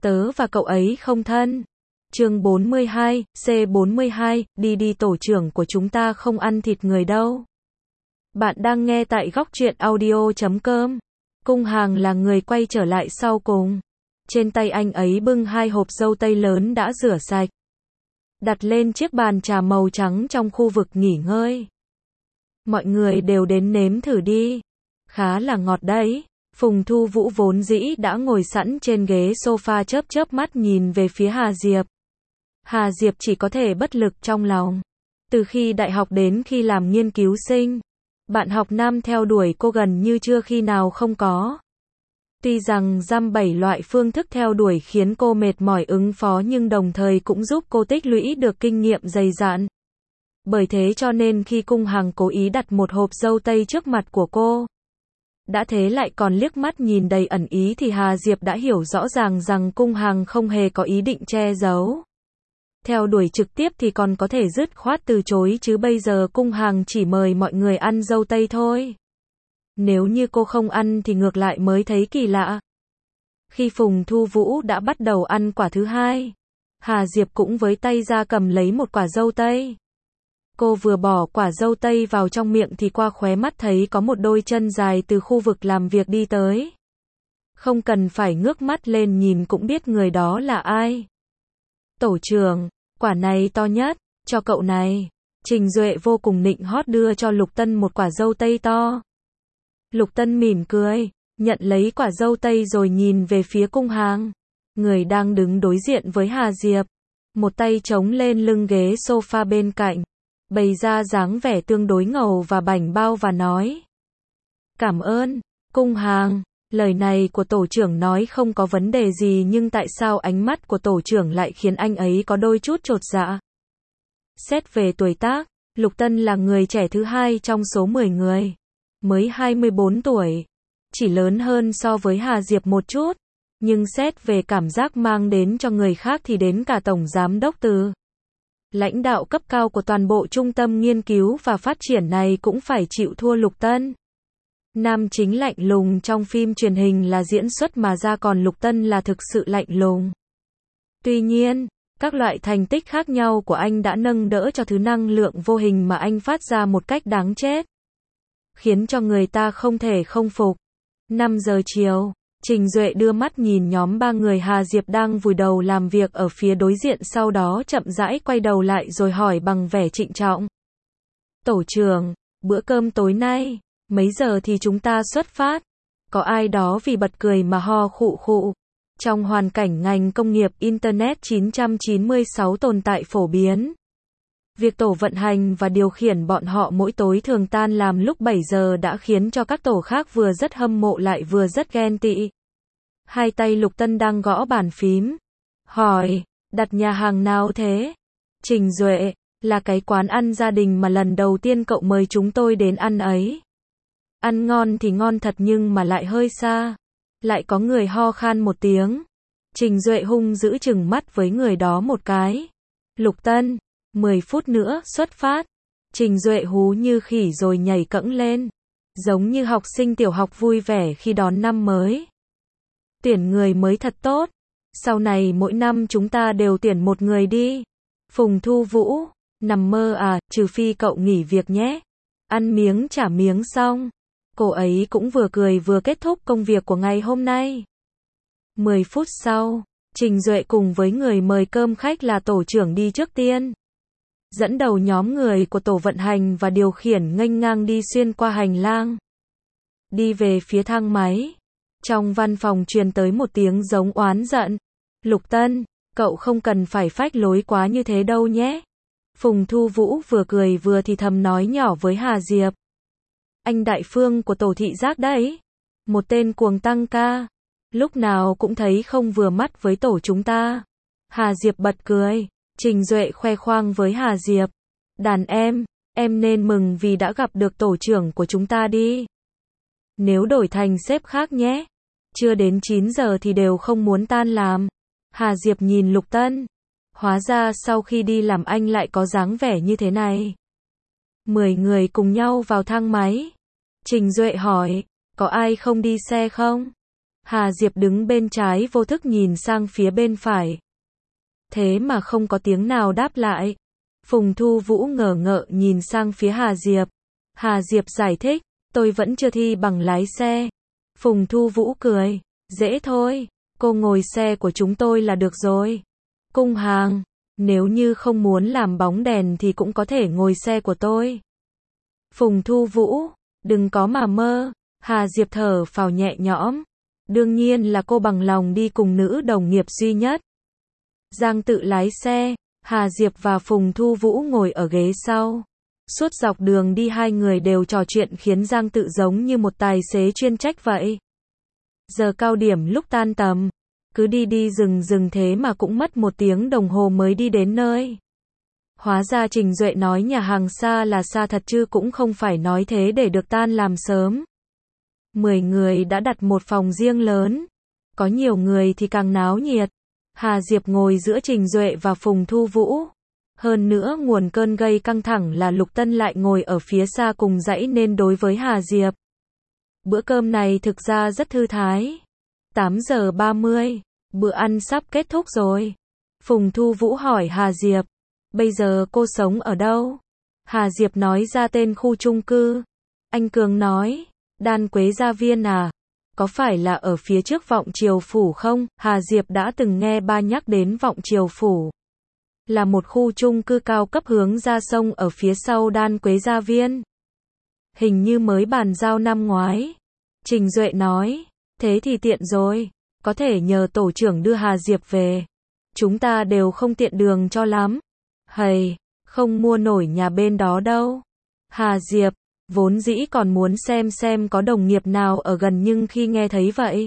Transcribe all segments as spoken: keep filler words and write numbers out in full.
Tớ và cậu ấy không thân. Chương bốn mươi hai, C bốn mươi hai, đi đi tổ trưởng của chúng ta không ăn thịt người đâu. Bạn đang nghe tại góc truyện audio chấm com. Cung Hàng là người quay trở lại sau cùng. Trên tay anh ấy bưng hai hộp dâu tây lớn đã rửa sạch. Đặt lên chiếc bàn trà màu trắng trong khu vực nghỉ ngơi. Mọi người đều đến nếm thử đi. Khá là ngọt đấy. Phùng Thu Vũ vốn dĩ đã ngồi sẵn trên ghế sofa chớp chớp mắt nhìn về phía Hà Diệp. Hà Diệp chỉ có thể bất lực trong lòng. Từ khi đại học đến khi làm nghiên cứu sinh, bạn học nam theo đuổi cô gần như chưa khi nào không có. Tuy rằng dăm bảy loại phương thức theo đuổi khiến cô mệt mỏi ứng phó nhưng đồng thời cũng giúp cô tích lũy được kinh nghiệm dày dạn. Bởi thế cho nên khi Cung Hàng cố ý đặt một hộp dâu tây trước mặt của cô, đã thế lại còn liếc mắt nhìn đầy ẩn ý thì Hà Diệp đã hiểu rõ ràng rằng Cung Hàng không hề có ý định che giấu. Theo đuổi trực tiếp thì còn có thể dứt khoát từ chối chứ bây giờ Cung Hàng chỉ mời mọi người ăn dâu tây thôi. Nếu như cô không ăn thì ngược lại mới thấy kỳ lạ. Khi Phùng Thu Vũ đã bắt đầu ăn quả thứ hai, Hà Diệp cũng với tay ra cầm lấy một quả dâu tây. Cô vừa bỏ quả dâu tây vào trong miệng thì qua khóe mắt thấy có một đôi chân dài từ khu vực làm việc đi tới. Không cần phải ngước mắt lên nhìn cũng biết người đó là ai. Tổ trưởng, quả này to nhất, cho cậu này. Trình Duệ vô cùng nịnh hót đưa cho Lục Tân một quả dâu tây to. Lục Tân mỉm cười, nhận lấy quả dâu tây rồi nhìn về phía Cung Hàng, người đang đứng đối diện với Hà Diệp. Một tay chống lên lưng ghế sofa bên cạnh, bày ra dáng vẻ tương đối ngầu và bảnh bao và nói. Cảm ơn, Cung Hàng, lời này của tổ trưởng nói không có vấn đề gì nhưng tại sao ánh mắt của tổ trưởng lại khiến anh ấy có đôi chút chột dạ. Xét về tuổi tác, Lục Tân là người trẻ thứ hai trong số mười người, mới hai mươi bốn tuổi, chỉ lớn hơn so với Hà Diệp một chút, nhưng xét về cảm giác mang đến cho người khác thì đến cả tổng giám đốc từ lãnh đạo cấp cao của toàn bộ trung tâm nghiên cứu và phát triển này cũng phải chịu thua Lục Tân. Nam chính lạnh lùng trong phim truyền hình là diễn xuất mà ra còn Lục Tân là thực sự lạnh lùng. Tuy nhiên, các loại thành tích khác nhau của anh đã nâng đỡ cho thứ năng lượng vô hình mà anh phát ra một cách đáng chết, khiến cho người ta không thể không phục. năm giờ chiều, Trình Duệ đưa mắt nhìn nhóm ba người Hà Diệp đang vùi đầu làm việc ở phía đối diện, sau đó chậm rãi quay đầu lại rồi hỏi bằng vẻ trịnh trọng. Tổ trưởng, bữa cơm tối nay, mấy giờ thì chúng ta xuất phát? Có ai đó vì bật cười mà ho khụ khụ. Trong hoàn cảnh ngành công nghiệp Internet chín trăm chín mươi sáu tồn tại phổ biến, việc tổ vận hành và điều khiển bọn họ mỗi tối thường tan làm lúc bảy giờ đã khiến cho các tổ khác vừa rất hâm mộ lại vừa rất ghen tị. Hai tay Lục Tân đang gõ bàn phím, hỏi, đặt nhà hàng nào thế? Trình Duệ, là cái quán ăn gia đình mà lần đầu tiên cậu mời chúng tôi đến ăn ấy. Ăn ngon thì ngon thật nhưng mà lại hơi xa. Lại có người ho khan một tiếng. Trình Duệ hung dữ chừng mắt với người đó một cái. Lục Tân, mười phút nữa xuất phát. Trình Duệ hú như khỉ rồi nhảy cẫng lên, giống như học sinh tiểu học vui vẻ khi đón năm mới. Tuyển người mới thật tốt. Sau này mỗi năm chúng ta đều tuyển một người đi. Phùng Thu Vũ, nằm mơ à, trừ phi cậu nghỉ việc nhé. Ăn miếng trả miếng xong, cô ấy cũng vừa cười vừa kết thúc công việc của ngày hôm nay. mười phút sau, Trình Duệ cùng với người mời cơm khách là tổ trưởng đi trước tiên. Dẫn đầu nhóm người của tổ vận hành và điều khiển nghênh ngang đi xuyên qua hành lang. Đi về phía thang máy. Trong văn phòng truyền tới một tiếng giống oán giận. Lục Tân, cậu không cần phải phách lối quá như thế đâu nhé. Phùng Thu Vũ vừa cười vừa thì thầm nói nhỏ với Hà Diệp. Anh đại phương của tổ thị giác đấy. Một tên cuồng tăng ca. Lúc nào cũng thấy không vừa mắt với tổ chúng ta. Hà Diệp bật cười. Trình Duệ khoe khoang với Hà Diệp. Đàn em, em nên mừng vì đã gặp được tổ trưởng của chúng ta đi. Nếu đổi thành sếp khác nhé. Chưa đến chín giờ thì đều không muốn tan làm. Hà Diệp nhìn Lục Tân. Hóa ra sau khi đi làm anh lại có dáng vẻ như thế này. Mười người cùng nhau vào thang máy. Trình Duệ hỏi, có ai không đi xe không? Hà Diệp đứng bên trái vô thức nhìn sang phía bên phải. Thế mà không có tiếng nào đáp lại. Phùng Thu Vũ ngờ ngợ nhìn sang phía Hà Diệp. Hà Diệp giải thích, tôi vẫn chưa thi bằng lái xe. Phùng Thu Vũ cười, dễ thôi, cô ngồi xe của chúng tôi là được rồi. Cung Hàng, nếu như không muốn làm bóng đèn thì cũng có thể ngồi xe của tôi. Phùng Thu Vũ, đừng có mà mơ. Hà Diệp thở phào nhẹ nhõm. Đương nhiên là cô bằng lòng đi cùng nữ đồng nghiệp duy nhất. Giang Tự lái xe, Hà Diệp và Phùng Thu Vũ ngồi ở ghế sau. Suốt dọc đường đi hai người đều trò chuyện khiến Giang Tự giống như một tài xế chuyên trách vậy. Giờ cao điểm lúc tan tầm, cứ đi đi dừng dừng thế mà cũng mất một tiếng đồng hồ mới đi đến nơi. Hóa ra Trình Duệ nói nhà hàng xa là xa thật chứ cũng không phải nói thế để được tan làm sớm. Mười người đã đặt một phòng riêng lớn. Có nhiều người thì càng náo nhiệt. Hà Diệp ngồi giữa Trình Duệ và Phùng Thu Vũ. Hơn nữa nguồn cơn gây căng thẳng là Lục Tân lại ngồi ở phía xa cùng dãy nên đối với Hà Diệp. Bữa cơm này thực ra rất thư thái. tám giờ ba mươi, bữa ăn sắp kết thúc rồi. Phùng Thu Vũ hỏi Hà Diệp, bây giờ cô sống ở đâu? Hà Diệp nói ra tên khu chung cư. Anh Cường nói, Đan Quế Gia Viên à? Có phải là ở phía trước Vọng Triều Phủ không? Hà Diệp đã từng nghe ba nhắc đến Vọng Triều Phủ. Là một khu chung cư cao cấp hướng ra sông ở phía sau Đan Quế Gia Viên. Hình như mới bàn giao năm ngoái. Trình Duệ nói, thế thì tiện rồi. Có thể nhờ tổ trưởng đưa Hà Diệp về. Chúng ta đều không tiện đường cho lắm. Hầy, không mua nổi nhà bên đó đâu. Hà Diệp, vốn dĩ còn muốn xem xem có đồng nghiệp nào ở gần nhưng khi nghe thấy vậy.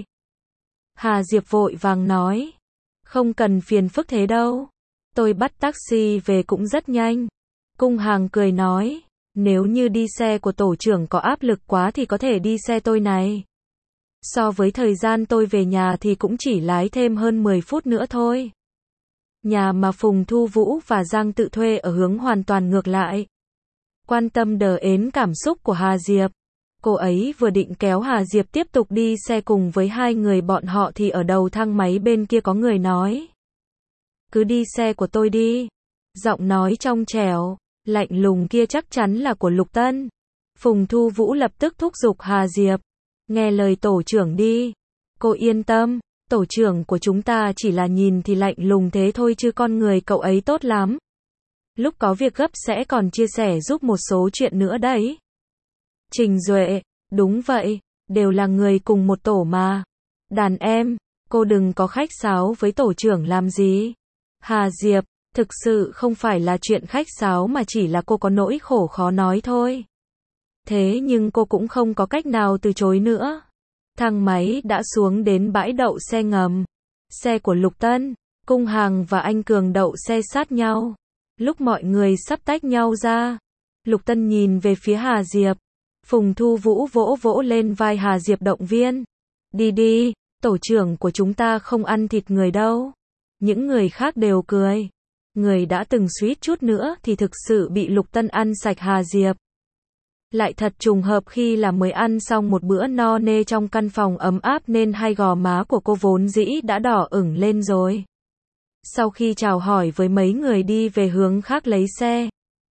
Hà Diệp vội vàng nói, không cần phiền phức thế đâu. Tôi bắt taxi về cũng rất nhanh. Cung Hàng cười nói, nếu như đi xe của tổ trưởng có áp lực quá thì có thể đi xe tôi này. So với thời gian tôi về nhà thì cũng chỉ lái thêm hơn mười phút nữa thôi. Nhà mà Phùng Thu Vũ và Giang Tự thuê ở hướng hoàn toàn ngược lại. Quan tâm đờ ến cảm xúc của Hà Diệp. Cô ấy vừa định kéo Hà Diệp tiếp tục đi xe cùng với hai người bọn họ thì ở đầu thang máy bên kia có người nói. Cứ đi xe của tôi đi. Giọng nói trong trẻo, lạnh lùng kia chắc chắn là của Lục Tân. Phùng Thu Vũ lập tức thúc giục Hà Diệp. Nghe lời tổ trưởng đi. Cô yên tâm, tổ trưởng của chúng ta chỉ là nhìn thì lạnh lùng thế thôi chứ con người cậu ấy tốt lắm. Lúc có việc gấp sẽ còn chia sẻ giúp một số chuyện nữa đấy. Trình Duệ, đúng vậy, đều là người cùng một tổ mà. Đàn em, cô đừng có khách sáo với tổ trưởng làm gì. Hà Diệp, thực sự không phải là chuyện khách sáo mà chỉ là cô có nỗi khổ khó nói thôi. Thế nhưng cô cũng không có cách nào từ chối nữa. Thang máy đã xuống đến bãi đậu xe ngầm. Xe của Lục Tân, Cung Hàng và anh Cường đậu xe sát nhau. Lúc mọi người sắp tách nhau ra, Lục Tân nhìn về phía Hà Diệp. Phùng Thu Vũ vỗ vỗ lên vai Hà Diệp động viên. Đi đi, tổ trưởng của chúng ta không ăn thịt người đâu. Những người khác đều cười. Người đã từng suýt chút nữa thì thực sự bị Lục Tân ăn sạch Hà Diệp. Lại thật trùng hợp khi là mới ăn xong một bữa no nê trong căn phòng ấm áp nên hai gò má của cô vốn dĩ đã đỏ ửng lên rồi. Sau khi chào hỏi với mấy người đi về hướng khác lấy xe,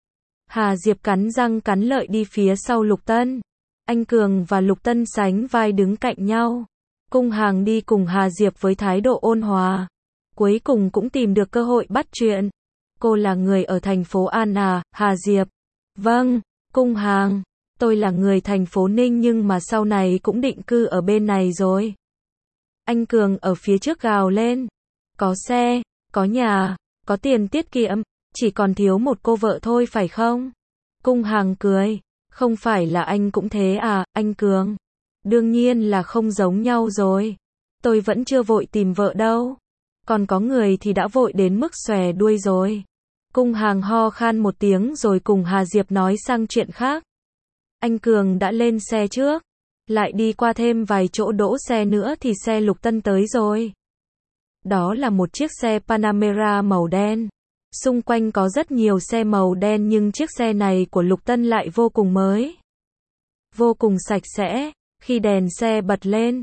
Hà Diệp cắn răng cắn lợi đi phía sau Lục Tân. Anh Cường và Lục Tân sánh vai đứng cạnh nhau. Cung Hàng đi cùng Hà Diệp với thái độ ôn hòa. Cuối cùng cũng tìm được cơ hội bắt chuyện. Cô là người ở thành phố An à, Hà Diệp? Vâng, Cung Hàng. Tôi là người thành phố Ninh nhưng mà sau này cũng định cư ở bên này rồi. Anh Cường ở phía trước gào lên. Có xe, có nhà, có tiền tiết kiệm, chỉ còn thiếu một cô vợ thôi phải không? Cung Hàng cười. Không phải là anh cũng thế à, anh Cường? Đương nhiên là không giống nhau rồi. Tôi vẫn chưa vội tìm vợ đâu. Còn có người thì đã vội đến mức xòe đuôi rồi. Cung Hàng ho khan một tiếng rồi cùng Hà Diệp nói sang chuyện khác. Anh Cường đã lên xe trước. Lại đi qua thêm vài chỗ đỗ xe nữa thì xe Lục Tân tới rồi. Đó là một chiếc xe Panamera màu đen. Xung quanh có rất nhiều xe màu đen nhưng chiếc xe này của Lục Tân lại vô cùng mới. Vô cùng sạch sẽ. Khi đèn xe bật lên,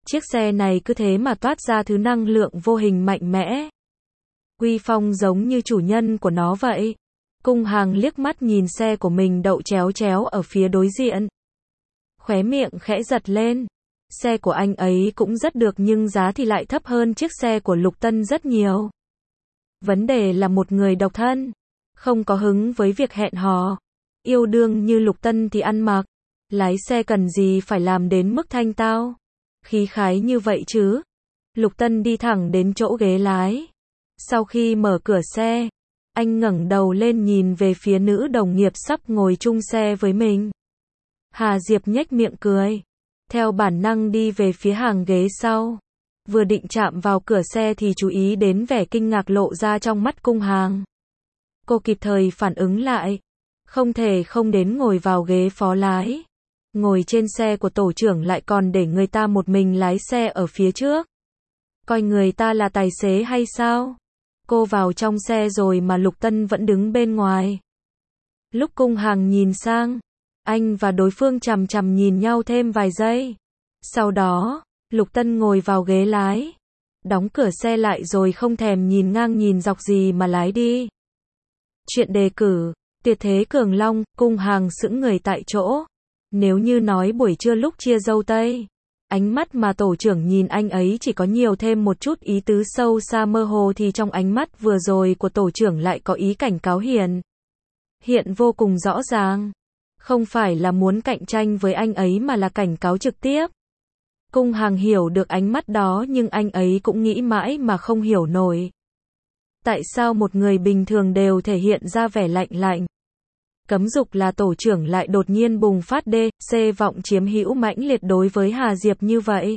Chiếc xe này cứ thế mà toát ra thứ năng lượng vô hình mạnh mẽ. Uy phong giống như chủ nhân của nó vậy. Cung Hàng liếc mắt nhìn xe của mình đậu chéo chéo ở phía đối diện. Khóe miệng khẽ giật lên. Xe của anh ấy cũng rất được nhưng giá thì lại thấp hơn chiếc xe của Lục Tân rất nhiều. Vấn đề là một người độc thân, không có hứng với việc hẹn hò. Yêu đương như Lục Tân thì ăn mặc. Lái xe cần gì phải làm đến mức thanh tao, khí khái như vậy chứ. Lục Tân đi thẳng đến chỗ ghế lái. Sau khi mở cửa xe, anh ngẩng đầu lên nhìn về phía nữ đồng nghiệp sắp ngồi chung xe với mình. Hà Diệp nhếch miệng cười, theo bản năng đi về phía hàng ghế sau. Vừa định chạm vào cửa xe thì chú ý đến vẻ kinh ngạc lộ ra trong mắt Cung Hàng. Cô kịp thời phản ứng lại, không thể không đến ngồi vào ghế phó lái. Ngồi trên xe của tổ trưởng lại còn để người ta một mình lái xe ở phía trước. Coi người ta là tài xế hay sao? Cô vào trong xe rồi mà Lục Tân vẫn đứng bên ngoài. Lúc Cung Hàng nhìn sang, anh và đối phương chằm chằm nhìn nhau thêm vài giây. Sau đó, Lục Tân ngồi vào ghế lái, đóng cửa xe lại rồi không thèm nhìn ngang nhìn dọc gì mà lái đi. Chuyện đề cử, tuyệt thế cường long, Cung Hàng sững người tại chỗ. Nếu như nói buổi trưa lúc chia dâu tây, ánh mắt mà tổ trưởng nhìn anh ấy chỉ có nhiều thêm một chút ý tứ sâu xa mơ hồ thì trong ánh mắt vừa rồi của tổ trưởng lại có ý cảnh cáo hiền. Hiện vô cùng rõ ràng. Không phải là muốn cạnh tranh với anh ấy mà là cảnh cáo trực tiếp. Cung Hàng hiểu được ánh mắt đó nhưng anh ấy cũng nghĩ mãi mà không hiểu nổi. Tại sao một người bình thường đều thể hiện ra vẻ lạnh lạnh, cấm dục là tổ trưởng lại đột nhiên bùng phát đê, xê vọng chiếm hữu mãnh liệt đối với Hà Diệp như vậy.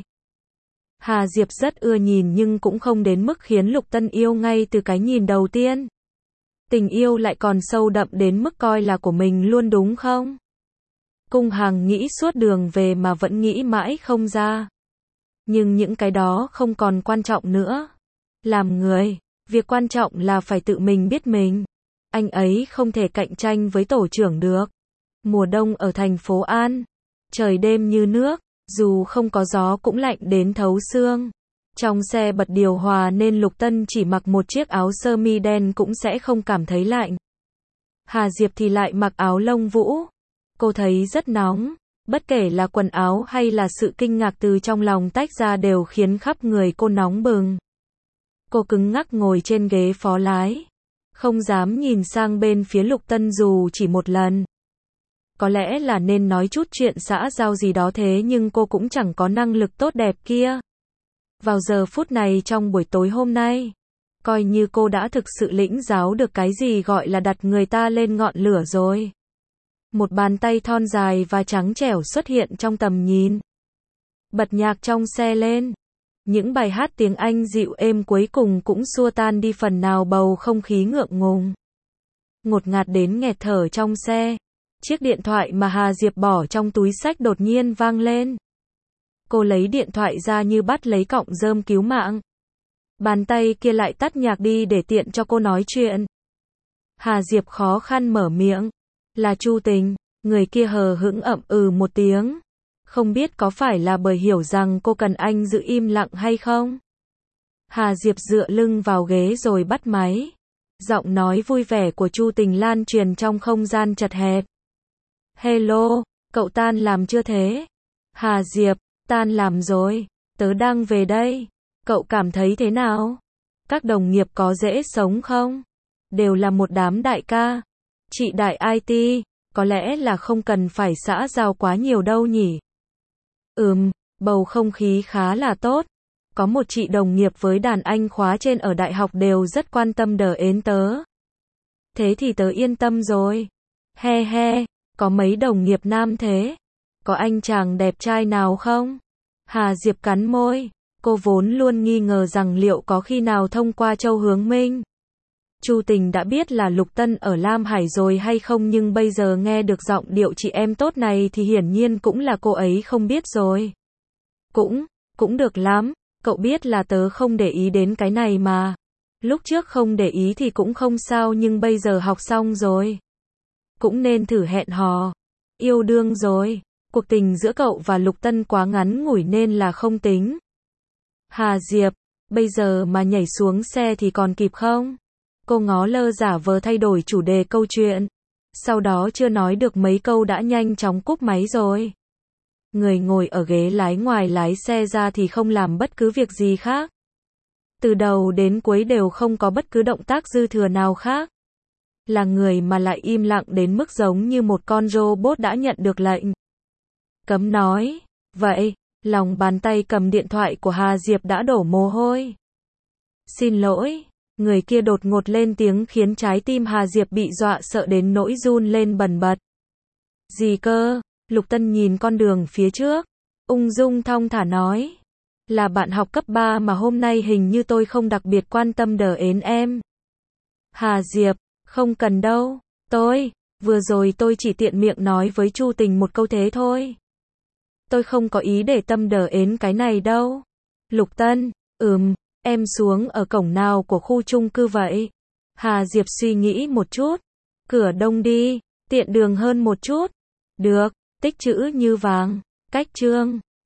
Hà Diệp rất ưa nhìn nhưng cũng không đến mức khiến Lục Tân yêu ngay từ cái nhìn đầu tiên. Tình yêu lại còn sâu đậm đến mức coi là của mình luôn đúng không? Cung Hàng nghĩ suốt đường về mà vẫn nghĩ mãi không ra. Nhưng những cái đó không còn quan trọng nữa. Làm người, việc quan trọng là phải tự mình biết mình. Anh ấy không thể cạnh tranh với tổ trưởng được. Mùa đông ở thành phố An, trời đêm như nước, dù không có gió cũng lạnh đến thấu xương. Trong xe bật điều hòa nên Lục Tân chỉ mặc một chiếc áo sơ mi đen cũng sẽ không cảm thấy lạnh. Hà Diệp thì lại mặc áo lông vũ. Cô thấy rất nóng, bất kể là quần áo hay là sự kinh ngạc từ trong lòng tách ra đều khiến khắp người cô nóng bừng. Cô cứng ngắc ngồi trên ghế phó lái, không dám nhìn sang bên phía Lục Tân dù chỉ một lần. Có lẽ là nên nói chút chuyện xã giao gì đó thế nhưng cô cũng chẳng có năng lực tốt đẹp kia. Vào giờ phút này trong buổi tối hôm nay, coi như cô đã thực sự lĩnh giáo được cái gì gọi là đặt người ta lên ngọn lửa rồi. Một bàn tay thon dài và trắng trẻo xuất hiện trong tầm nhìn. Bật nhạc trong xe lên. Những bài hát tiếng Anh dịu êm cuối cùng cũng xua tan đi phần nào bầu không khí ngượng ngùng. Ngột ngạt đến nghẹt thở trong xe. Chiếc điện thoại mà Hà Diệp bỏ trong túi xách đột nhiên vang lên. Cô lấy điện thoại ra như bắt lấy cọng rơm cứu mạng. Bàn tay kia lại tắt nhạc đi để tiện cho cô nói chuyện. Hà Diệp khó khăn mở miệng. Là Chu Tình. Người kia hờ hững ậm ừ một tiếng. Không biết có phải là bởi hiểu rằng cô cần anh giữ im lặng hay không? Hà Diệp dựa lưng vào ghế rồi bắt máy. Giọng nói vui vẻ của Chu Tình lan truyền trong không gian chật hẹp. Hello, cậu tan làm chưa thế? Hà Diệp, tan làm rồi, tớ đang về đây. Cậu cảm thấy thế nào? Các đồng nghiệp có dễ sống không? Đều là một đám đại ca. Chị đại i tê, có lẽ là không cần phải xã giao quá nhiều đâu nhỉ? Ừm, bầu không khí khá là tốt. Có một chị đồng nghiệp với đàn anh khóa trên ở đại học đều rất quan tâm đờ ến tớ. Thế thì tớ yên tâm rồi. He he, có mấy đồng nghiệp nam thế? Có anh chàng đẹp trai nào không? Hà Diệp cắn môi. Cô vốn luôn nghi ngờ rằng liệu có khi nào thông qua Châu Hướng Minh, Chu Tình đã biết là Lục Tân ở Lam Hải rồi hay không, nhưng bây giờ nghe được giọng điệu chị em tốt này thì hiển nhiên cũng là cô ấy không biết rồi. Cũng, cũng được lắm, cậu biết là tớ không để ý đến cái này mà. Lúc trước không để ý thì cũng không sao nhưng bây giờ học xong rồi. Cũng nên thử hẹn hò. Yêu đương rồi. Cuộc tình giữa cậu và Lục Tân quá ngắn ngủi nên là không tính. Hà Diệp, bây giờ mà nhảy xuống xe thì còn kịp không? Cô ngó lơ giả vờ thay đổi chủ đề câu chuyện. Sau đó chưa nói được mấy câu đã nhanh chóng cúp máy rồi. Người ngồi ở ghế lái ngoài lái xe ra thì không làm bất cứ việc gì khác. Từ đầu đến cuối đều không có bất cứ động tác dư thừa nào khác. Là người mà lại im lặng đến mức giống như một con robot đã nhận được lệnh. Cấm nói. Vậy, lòng bàn tay cầm điện thoại của Hà Diệp đã đổ mồ hôi. Xin lỗi. Người kia đột ngột lên tiếng khiến trái tim Hà Diệp bị dọa sợ đến nỗi run lên bần bật. Gì cơ? Lục Tân nhìn con đường phía trước. Ung dung thong thả nói. Là bạn học cấp ba mà hôm nay hình như tôi không đặc biệt quan tâm đờ ến em. Hà Diệp, không cần đâu. Tôi, vừa rồi tôi chỉ tiện miệng nói với Chu Tình một câu thế thôi. Tôi không có ý để tâm đờ ến cái này đâu. Lục Tân, ừm, em xuống ở cổng nào của khu chung cư vậy? Hà Diệp suy nghĩ một chút. Cửa đông đi, tiện đường hơn một chút. Được, tích chữ như vàng, cách chương.